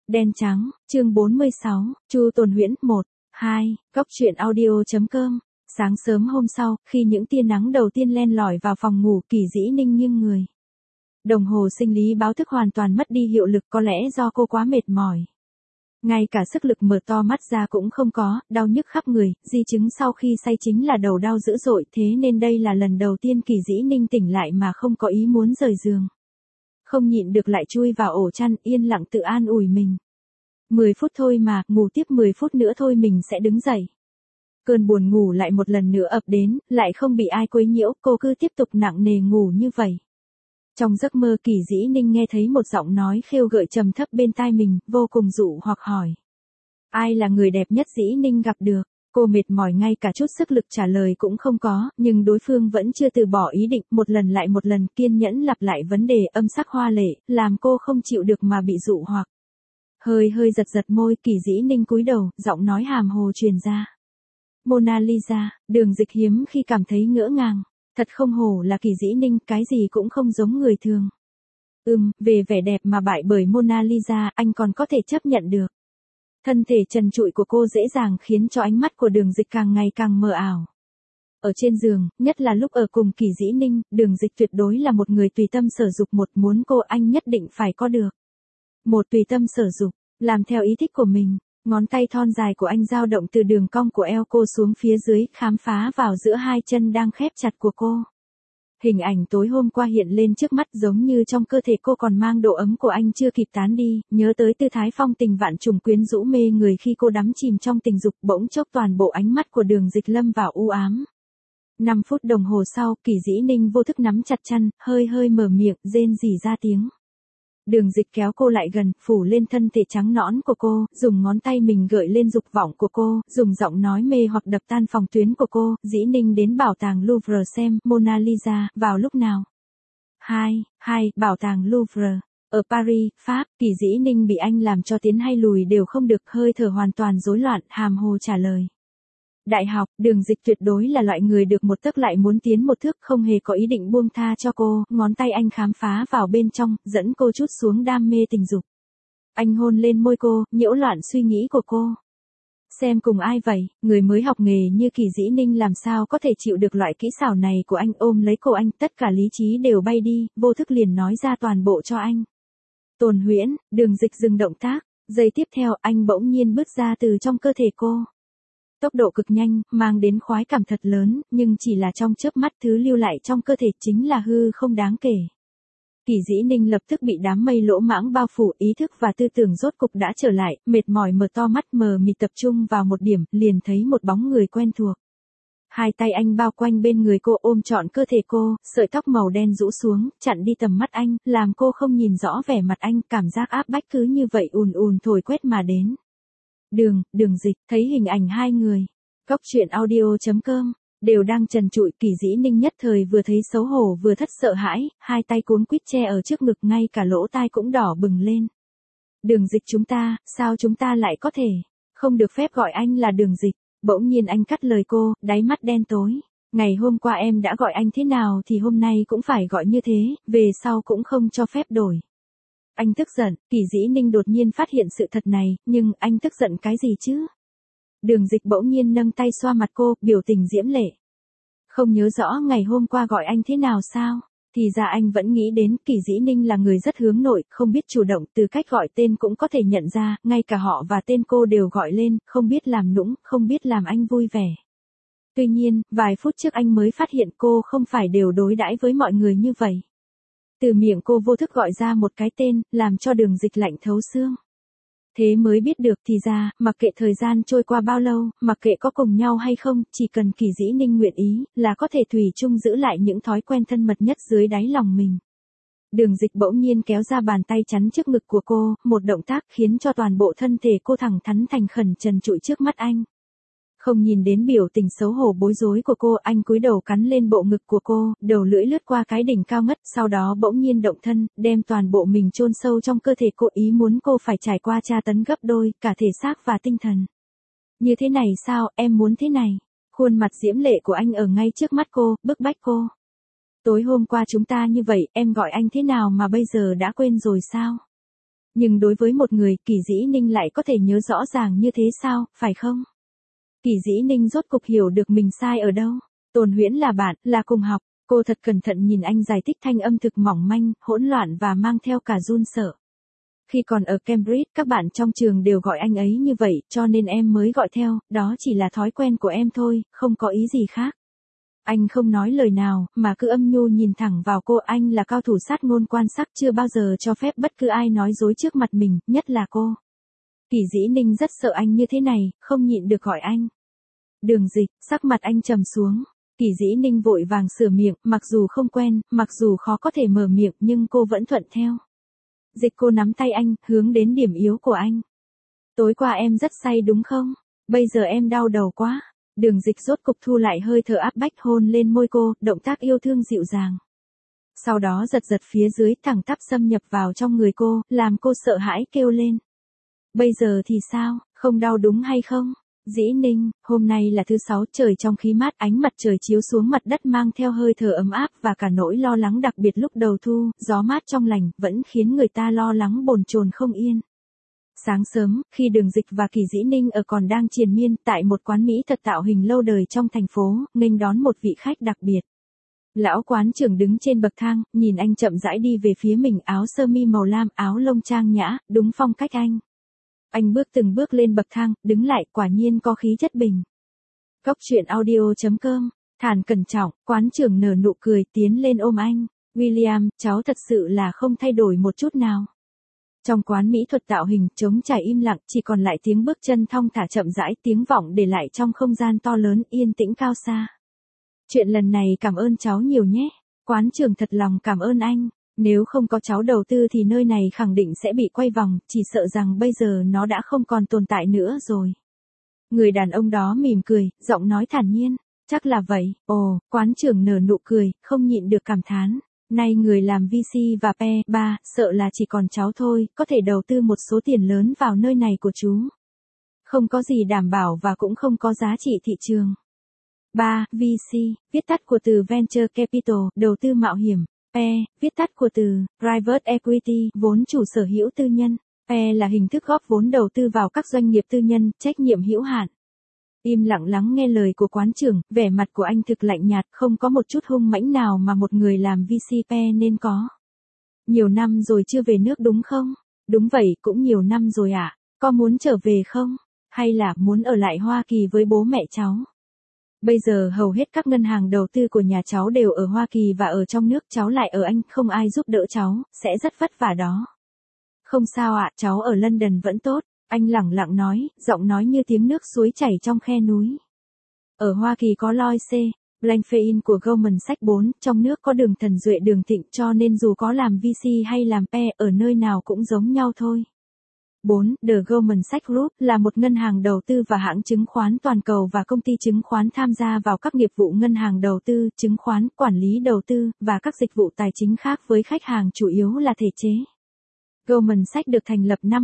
Đen trắng, chương 46, Chu Tồn Huyễn 1, 2, Góc truyện audio.com. Sáng sớm hôm sau, khi những tia nắng đầu tiên len lỏi vào phòng ngủ, Kỳ Dĩ Ninh nghiêng người. Đồng hồ sinh lý báo thức hoàn toàn mất đi hiệu lực, có lẽ do cô quá mệt mỏi. Ngay cả sức lực mở to mắt ra cũng không có, đau nhức khắp người, di chứng sau khi say chính là đầu đau dữ dội, thế nên đây là lần đầu tiên Kỳ Dĩ Ninh tỉnh lại mà không có ý muốn rời giường. Không nhịn được lại chui vào ổ chăn, yên lặng tự an ủi mình. 10 phút thôi mà, ngủ tiếp 10 phút nữa thôi mình sẽ đứng dậy. Cơn buồn ngủ lại một lần nữa ập đến, lại không bị ai quấy nhiễu, cô cứ tiếp tục nặng nề ngủ như vậy. Trong giấc mơ, Kỳ Dĩ Ninh nghe thấy một giọng nói khêu gợi trầm thấp bên tai mình, vô cùng dụ hoặc hỏi. Ai là người đẹp nhất Dĩ Ninh gặp được? Cô mệt mỏi ngay cả chút sức lực trả lời cũng không có, nhưng đối phương vẫn chưa từ bỏ ý định, một lần lại một lần kiên nhẫn lặp lại vấn đề âm sắc hoa lệ, làm cô không chịu được mà bị dụ hoặc. Hơi giật môi, Kỳ Dĩ Ninh cúi đầu, giọng nói hàm hồ truyền ra. Mona Lisa, Đường Dịch hiếm khi cảm thấy ngỡ ngàng. Thật không hổ là Kỳ Dĩ Ninh, cái gì cũng không giống người thường. Về vẻ đẹp mà bại bởi Mona Lisa, anh còn có thể chấp nhận được. Thân thể trần trụi của cô dễ dàng khiến cho ánh mắt của Đường Dịch càng ngày càng mờ ảo. Ở trên giường, nhất là lúc ở cùng Kỳ Dĩ Ninh, Đường Dịch tuyệt đối là một người tùy tâm sở dục, một muốn cô anh nhất định phải có được. Một tùy tâm sở dục, làm theo ý thích của mình. Ngón tay thon dài của anh dao động từ đường cong của eo cô xuống phía dưới, khám phá vào giữa hai chân đang khép chặt của cô. Hình ảnh tối hôm qua hiện lên trước mắt, giống như trong cơ thể cô còn mang độ ấm của anh chưa kịp tán đi, nhớ tới tư thái phong tình vạn trùng quyến rũ mê người khi cô đắm chìm trong tình dục, bỗng chốc toàn bộ ánh mắt của Đường Dịch lâm vào u ám. 5 phút đồng hồ sau, Kỳ Dĩ Ninh vô thức nắm chặt chăn, hơi mở miệng, rên rỉ ra tiếng. Đường Dịch kéo cô lại gần, phủ lên thân thể trắng nõn của cô, dùng ngón tay mình gợi lên dục vọng của cô, dùng giọng nói mê hoặc đập tan phòng tuyến của cô. Dĩ Ninh đến bảo tàng Louvre xem Mona Lisa, vào lúc nào? Bảo tàng Louvre. Ở Paris, Pháp. Kỳ Dĩ Ninh bị anh làm cho tiến hay lùi đều không được, hơi thở hoàn toàn rối loạn, hàm hồ trả lời. Đại học. Đường Dịch tuyệt đối là loại người được một tấc lại muốn tiến một thước, không hề có ý định buông tha cho cô, ngón tay anh khám phá vào bên trong, dẫn cô trút xuống đam mê tình dục. Anh hôn lên môi cô, nhiễu loạn suy nghĩ của cô. Xem cùng ai vậy, người mới học nghề như Kỳ Dĩ Ninh làm sao có thể chịu được loại kỹ xảo này của anh, ôm lấy cổ anh, tất cả lý trí đều bay đi, vô thức liền nói ra toàn bộ cho anh. Tồn Huyễn. Đường Dịch dừng động tác, giây tiếp theo anh bỗng nhiên bước ra từ trong cơ thể cô. Tốc độ cực nhanh, mang đến khoái cảm thật lớn, nhưng chỉ là trong chớp mắt, thứ lưu lại trong cơ thể chính là hư không đáng kể. Kỳ Dĩ Ninh lập tức bị đám mây lỗ mãng bao phủ, ý thức và tư tưởng rốt cục đã trở lại, mệt mỏi mở to mắt, mờ mịt tập trung vào một điểm, liền thấy một bóng người quen thuộc. Hai tay anh bao quanh bên người cô, ôm trọn cơ thể cô, sợi tóc màu đen rũ xuống, chặn đi tầm mắt anh, làm cô không nhìn rõ vẻ mặt anh, cảm giác áp bách cứ như vậy ùn thổi quét mà đến. Đường Dịch, thấy hình ảnh hai người. Góc truyện audio.com, đều đang trần trụi, Kỳ Dĩ Ninh nhất thời vừa thấy xấu hổ vừa thất sợ hãi, hai tay cuống quýt che ở trước ngực, ngay cả lỗ tai cũng đỏ bừng lên. Đường Dịch, sao chúng ta lại có thể, không được phép gọi anh là Đường Dịch. Bỗng nhiên anh cắt lời cô, đáy mắt đen tối. Ngày hôm qua em đã gọi anh thế nào thì hôm nay cũng phải gọi như thế, về sau cũng không cho phép đổi. Anh tức giận. Kỳ Dĩ Ninh đột nhiên phát hiện sự thật này, nhưng anh tức giận cái gì chứ? Đường Dịch bỗng nhiên nâng tay xoa mặt cô, biểu tình diễm lệ. Không nhớ rõ ngày hôm qua gọi anh thế nào sao? Thì ra anh vẫn nghĩ đến. Kỳ Dĩ Ninh là người rất hướng nội, không biết chủ động, từ cách gọi tên cũng có thể nhận ra, ngay cả họ và tên cô đều gọi lên, không biết làm nũng, không biết làm anh vui vẻ. Tuy nhiên, vài phút trước anh mới phát hiện cô không phải đều đối đãi với mọi người như vậy. Từ miệng cô vô thức gọi ra một cái tên, làm cho Đường Dịch lạnh thấu xương. Thế mới biết được thì ra, mặc kệ thời gian trôi qua bao lâu, mặc kệ có cùng nhau hay không, chỉ cần Kỳ Dĩ Ninh nguyện ý, là có thể thủy chung giữ lại những thói quen thân mật nhất dưới đáy lòng mình. Đường Dịch bỗng nhiên kéo ra bàn tay chắn trước ngực của cô, một động tác khiến cho toàn bộ thân thể cô thẳng thắn thành khẩn trần trụi trước mắt anh. Không nhìn đến biểu tình xấu hổ bối rối của cô, anh cúi đầu cắn lên bộ ngực của cô, đầu lưỡi lướt qua cái đỉnh cao ngất, sau đó bỗng nhiên động thân, đem toàn bộ mình chôn sâu trong cơ thể cô, ý muốn cô phải trải qua tra tấn gấp đôi, cả thể xác và tinh thần. Như thế này sao, em muốn thế này. Khuôn mặt diễm lệ của anh ở ngay trước mắt cô, bức bách cô. Tối hôm qua chúng ta như vậy, em gọi anh thế nào mà bây giờ đã quên rồi sao? Nhưng đối với một người, Kỳ Dĩ Ninh lại có thể nhớ rõ ràng như thế sao, phải không? Kỳ Dĩ Ninh rốt cục hiểu được mình sai ở đâu. Tôn Huyễn là bạn, là cùng học. Cô thật cẩn thận nhìn anh giải thích, thanh âm thực mỏng manh, hỗn loạn và mang theo cả run sợ. Khi còn ở Cambridge, các bạn trong trường đều gọi anh ấy như vậy, cho nên em mới gọi theo, đó chỉ là thói quen của em thôi, không có ý gì khác. Anh không nói lời nào, mà cứ âm nhu nhìn thẳng vào cô. Anh là cao thủ sát ngôn quan sắc, chưa bao giờ cho phép bất cứ ai nói dối trước mặt mình, nhất là cô. Kỳ Dĩ Ninh rất sợ anh như thế này, không nhịn được gọi anh. Đường Dịch, sắc mặt anh trầm xuống. Kỳ Dĩ Ninh vội vàng sửa miệng, mặc dù không quen, mặc dù khó có thể mở miệng nhưng cô vẫn thuận theo. Dịch, cô nắm tay anh, hướng đến điểm yếu của anh. Tối qua em rất say đúng không? Bây giờ em đau đầu quá. Đường Dịch rốt cục thu lại hơi thở áp bách, hôn lên môi cô, động tác yêu thương dịu dàng. Sau đó giật giật phía dưới, thẳng tắp xâm nhập vào trong người cô, làm cô sợ hãi kêu lên. Bây giờ thì sao, không đau đúng hay không? Dĩ Ninh, hôm nay là thứ 6, trời trong khí mát, ánh mặt trời chiếu xuống mặt đất mang theo hơi thở ấm áp và cả nỗi lo lắng, đặc biệt lúc đầu thu, gió mát trong lành, vẫn khiến người ta lo lắng bồn chồn không yên. Sáng sớm, khi Đường Dịch và Kỳ Dĩ Ninh ở còn đang triền miên tại một quán mỹ thật tạo hình lâu đời trong thành phố, nghênh đón một vị khách đặc biệt. Lão quán trưởng đứng trên bậc thang, nhìn anh chậm rãi đi về phía mình, áo sơ mi màu lam, áo lông trang nhã, đúng phong cách anh. Anh bước từng bước lên bậc thang, đứng lại, quả nhiên có khí chất bình. Góc truyện audio.com, Thản cẩn trọng, quán trưởng nở nụ cười tiến lên ôm anh. William, cháu thật sự là không thay đổi một chút nào. Trong quán mỹ thuật tạo hình, trống trải im lặng, chỉ còn lại tiếng bước chân thong thả chậm rãi, tiếng vọng để lại trong không gian to lớn, yên tĩnh cao xa. Chuyện lần này cảm ơn cháu nhiều nhé. Quán trưởng thật lòng cảm ơn anh. Nếu không có cháu đầu tư thì nơi này khẳng định sẽ bị quay vòng, chỉ sợ rằng bây giờ nó đã không còn tồn tại nữa rồi. Người đàn ông đó mỉm cười, giọng nói thản nhiên. Chắc là vậy. Ồ, quán trưởng nở nụ cười, không nhịn được cảm thán. Nay người làm VC và P3, sợ là chỉ còn cháu thôi, có thể đầu tư một số tiền lớn vào nơi này của chú. Không có gì đảm bảo và cũng không có giá trị thị trường. 3. VC, viết tắt của từ Venture Capital, đầu tư mạo hiểm. P, viết tắt của từ Private Equity, vốn chủ sở hữu tư nhân. P là hình thức góp vốn đầu tư vào các doanh nghiệp tư nhân, trách nhiệm hữu hạn. Im lặng lắng nghe lời của quán trưởng, vẻ mặt của anh thực lạnh nhạt, không có một chút hung mãnh nào mà một người làm VC P nên có. Nhiều năm rồi chưa về nước đúng không? Đúng vậy, cũng nhiều năm rồi ạ. Có muốn trở về không? Hay là muốn ở lại Hoa Kỳ với bố mẹ cháu? Bây giờ hầu hết các ngân hàng đầu tư của nhà cháu đều ở Hoa Kỳ và ở trong nước, cháu lại ở Anh, không ai giúp đỡ cháu, sẽ rất vất vả đó. Không sao ạ, cháu ở London vẫn tốt, anh lẳng lặng nói, giọng nói như tiếng nước suối chảy trong khe núi. Ở Hoa Kỳ có Lloyd C. Blankfein của Goldman Sachs 4, trong nước có Đường Thần Duệ Đường Thịnh, cho nên dù có làm VC hay làm PE, ở nơi nào cũng giống nhau thôi. 4. The Goldman Sachs Group là một ngân hàng đầu tư và hãng chứng khoán toàn cầu và công ty chứng khoán tham gia vào các nghiệp vụ ngân hàng đầu tư, chứng khoán, quản lý đầu tư, và các dịch vụ tài chính khác với khách hàng chủ yếu là thể chế. Goldman Sachs được thành lập năm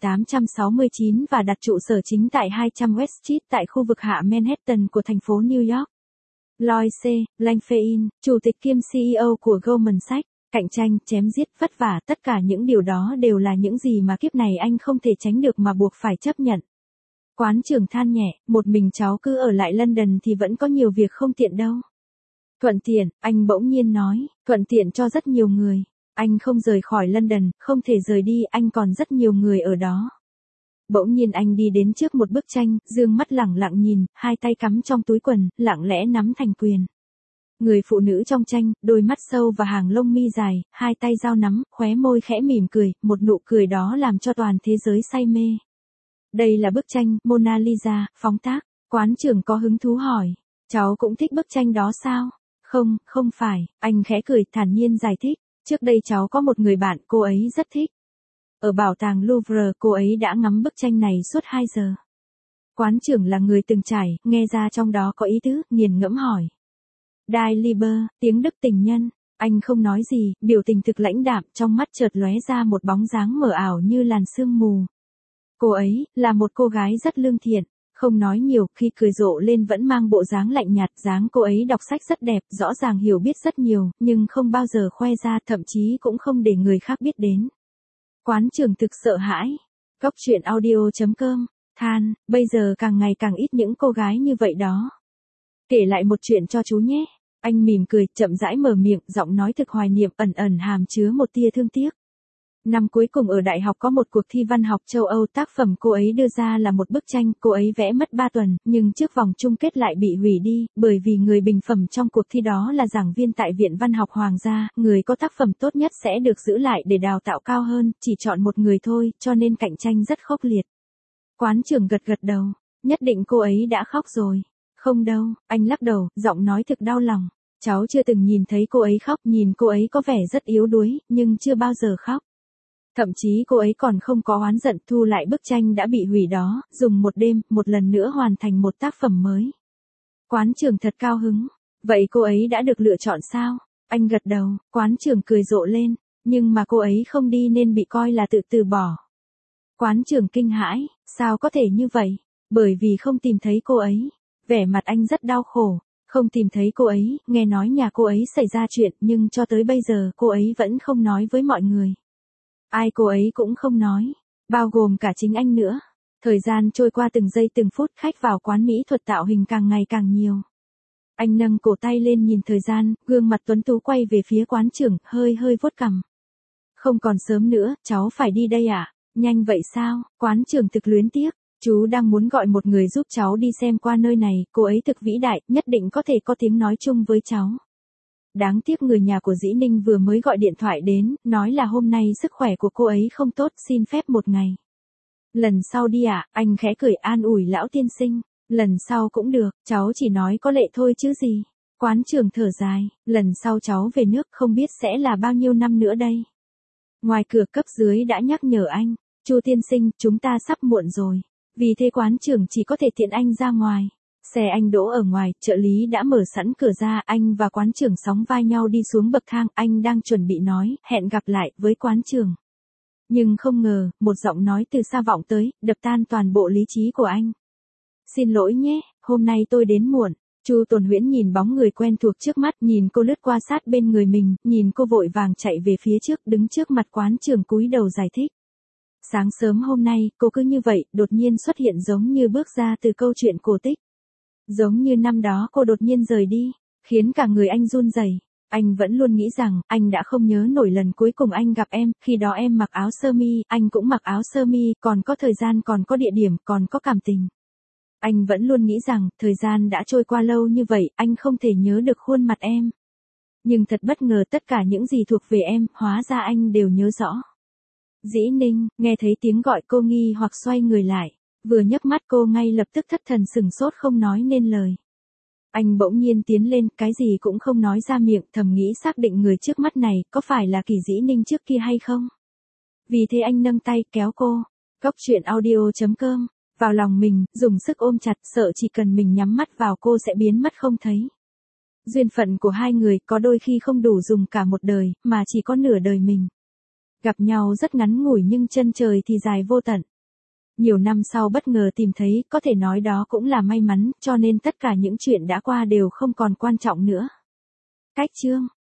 1869 và đặt trụ sở chính tại 200 West Street tại khu vực hạ Manhattan của thành phố New York. Lloyd C. Blankfein, chủ tịch kiêm CEO của Goldman Sachs. Cạnh tranh, chém giết, vất vả, tất cả những điều đó đều là những gì mà kiếp này anh không thể tránh được mà buộc phải chấp nhận. Quán trưởng than nhẹ, một mình cháu cứ ở lại London thì vẫn có nhiều việc không tiện đâu. Thuận tiện, anh bỗng nhiên nói, thuận tiện cho rất nhiều người. Anh không rời khỏi London, không thể rời đi, anh còn rất nhiều người ở đó. Bỗng nhiên anh đi đến trước một bức tranh, dương mắt lẳng lặng nhìn, hai tay cắm trong túi quần, lặng lẽ nắm thành quyền. Người phụ nữ trong tranh, đôi mắt sâu và hàng lông mi dài, hai tay giao nắm, khóe môi khẽ mỉm cười, một nụ cười đó làm cho toàn thế giới say mê. Đây là bức tranh Mona Lisa, phóng tác. Quán trưởng có hứng thú hỏi, cháu cũng thích bức tranh đó sao? Không, không phải, anh khẽ cười thản nhiên giải thích, trước đây cháu có một người bạn, cô ấy rất thích. Ở bảo tàng Louvre, cô ấy đã ngắm bức tranh này suốt 2 giờ. Quán trưởng là người từng trải, nghe ra trong đó có ý tứ, nghiền ngẫm hỏi. Die Liebe, tiếng Đức tình nhân. Anh không nói gì, biểu tình thực lãnh đạm, trong mắt chợt lóe ra một bóng dáng mờ ảo như làn sương mù. Cô ấy, là một cô gái rất lương thiện, không nói nhiều, khi cười rộ lên vẫn mang bộ dáng lạnh nhạt, dáng cô ấy đọc sách rất đẹp, rõ ràng hiểu biết rất nhiều, nhưng không bao giờ khoe ra, thậm chí cũng không để người khác biết đến. Quán trưởng thực sợ hãi. Góc chuyện audio.com, than, bây giờ càng ngày càng ít những cô gái như vậy đó. Kể lại một chuyện cho chú nhé. Anh mỉm cười, chậm rãi mở miệng, giọng nói thực hoài niệm, ẩn ẩn hàm chứa một tia thương tiếc. Năm cuối cùng ở đại học có một cuộc thi văn học châu Âu, tác phẩm cô ấy đưa ra là một bức tranh, cô ấy vẽ mất 3 tuần, nhưng trước vòng chung kết lại bị hủy đi, bởi vì người bình phẩm trong cuộc thi đó là giảng viên tại Viện Văn học Hoàng gia, người có tác phẩm tốt nhất sẽ được giữ lại để đào tạo cao hơn, chỉ chọn một người thôi, cho nên cạnh tranh rất khốc liệt. Quán trưởng gật gật đầu, nhất định cô ấy đã khóc rồi. Không đâu, anh lắc đầu, giọng nói thực đau lòng. Cháu chưa từng nhìn thấy cô ấy khóc, nhìn cô ấy có vẻ rất yếu đuối, nhưng chưa bao giờ khóc. Thậm chí cô ấy còn không có oán giận, thu lại bức tranh đã bị hủy đó, dùng một đêm, một lần nữa hoàn thành một tác phẩm mới. Quán trưởng thật cao hứng. Vậy cô ấy đã được lựa chọn sao? Anh gật đầu, quán trưởng cười rộ lên. Nhưng mà cô ấy không đi nên bị coi là tự từ bỏ. Quán trưởng kinh hãi, sao có thể như vậy? Bởi vì không tìm thấy cô ấy. Vẻ mặt anh rất đau khổ. Không tìm thấy cô ấy, nghe nói nhà cô ấy xảy ra chuyện, nhưng cho tới bây giờ cô ấy vẫn không nói với mọi người. Ai cô ấy cũng không nói, bao gồm cả chính anh nữa. Thời gian trôi qua từng giây từng phút, khách vào quán mỹ thuật tạo hình càng ngày càng nhiều. Anh nâng cổ tay lên nhìn thời gian, gương mặt tuấn tú quay về phía quán trưởng, hơi vuốt cằm. Không còn sớm nữa, cháu phải đi đây à? Nhanh vậy sao? Quán trưởng thực luyến tiếc. Chú đang muốn gọi một người giúp cháu đi xem qua nơi này, cô ấy thực vĩ đại, nhất định có thể có tiếng nói chung với cháu. Đáng tiếc người nhà của Dĩ Ninh vừa mới gọi điện thoại đến, nói là hôm nay sức khỏe của cô ấy không tốt, xin phép một ngày. Lần sau đi ạ, anh khẽ cười an ủi lão tiên sinh. Lần sau cũng được, cháu chỉ nói có lệ thôi chứ gì. Quán trưởng thở dài, lần sau cháu về nước không biết sẽ là bao nhiêu năm nữa đây. Ngoài cửa cấp dưới đã nhắc nhở anh, Chu tiên sinh, chúng ta sắp muộn rồi. Vì thế quán trưởng chỉ có thể tiện anh ra ngoài. Xe anh đỗ ở ngoài, trợ lý đã mở sẵn cửa ra, anh và quán trưởng sóng vai nhau đi xuống bậc thang, anh đang chuẩn bị nói, hẹn gặp lại, với quán trưởng. Nhưng không ngờ, một giọng nói từ xa vọng tới, đập tan toàn bộ lý trí của anh. Xin lỗi nhé, hôm nay tôi đến muộn. Chu Tồn Huyễn nhìn bóng người quen thuộc trước mắt, nhìn cô lướt qua sát bên người mình, nhìn cô vội vàng chạy về phía trước, đứng trước mặt quán trưởng cúi đầu giải thích. Sáng sớm hôm nay, cô cứ như vậy, đột nhiên xuất hiện giống như bước ra từ câu chuyện cổ tích. Giống như năm đó cô đột nhiên rời đi, khiến cả người anh run rẩy. Anh vẫn luôn nghĩ rằng, anh đã không nhớ nổi lần cuối cùng anh gặp em, khi đó em mặc áo sơ mi, anh cũng mặc áo sơ mi, còn có thời gian, còn có địa điểm, còn có cảm tình. Anh vẫn luôn nghĩ rằng, thời gian đã trôi qua lâu như vậy, anh không thể nhớ được khuôn mặt em. Nhưng thật bất ngờ tất cả những gì thuộc về em, hóa ra anh đều nhớ rõ. Dĩ Ninh, nghe thấy tiếng gọi cô nghi hoặc xoay người lại. Vừa nhấc mắt cô ngay lập tức thất thần sừng sốt không nói nên lời. Anh bỗng nhiên tiến lên, cái gì cũng không nói ra miệng, thầm nghĩ xác định người trước mắt này có phải là Kỳ Dĩ Ninh trước kia hay không. Vì thế anh nâng tay kéo cô. Góc chuyện audio.com, vào lòng mình, dùng sức ôm chặt, sợ chỉ cần mình nhắm mắt vào cô sẽ biến mất không thấy. Duyên phận của hai người có đôi khi không đủ dùng cả một đời, mà chỉ có nửa đời mình. Gặp nhau rất ngắn ngủi nhưng chân trời thì dài vô tận. Nhiều năm sau bất ngờ tìm thấy, có thể nói đó cũng là may mắn, cho nên tất cả những chuyện đã qua đều không còn quan trọng nữa. Cách chương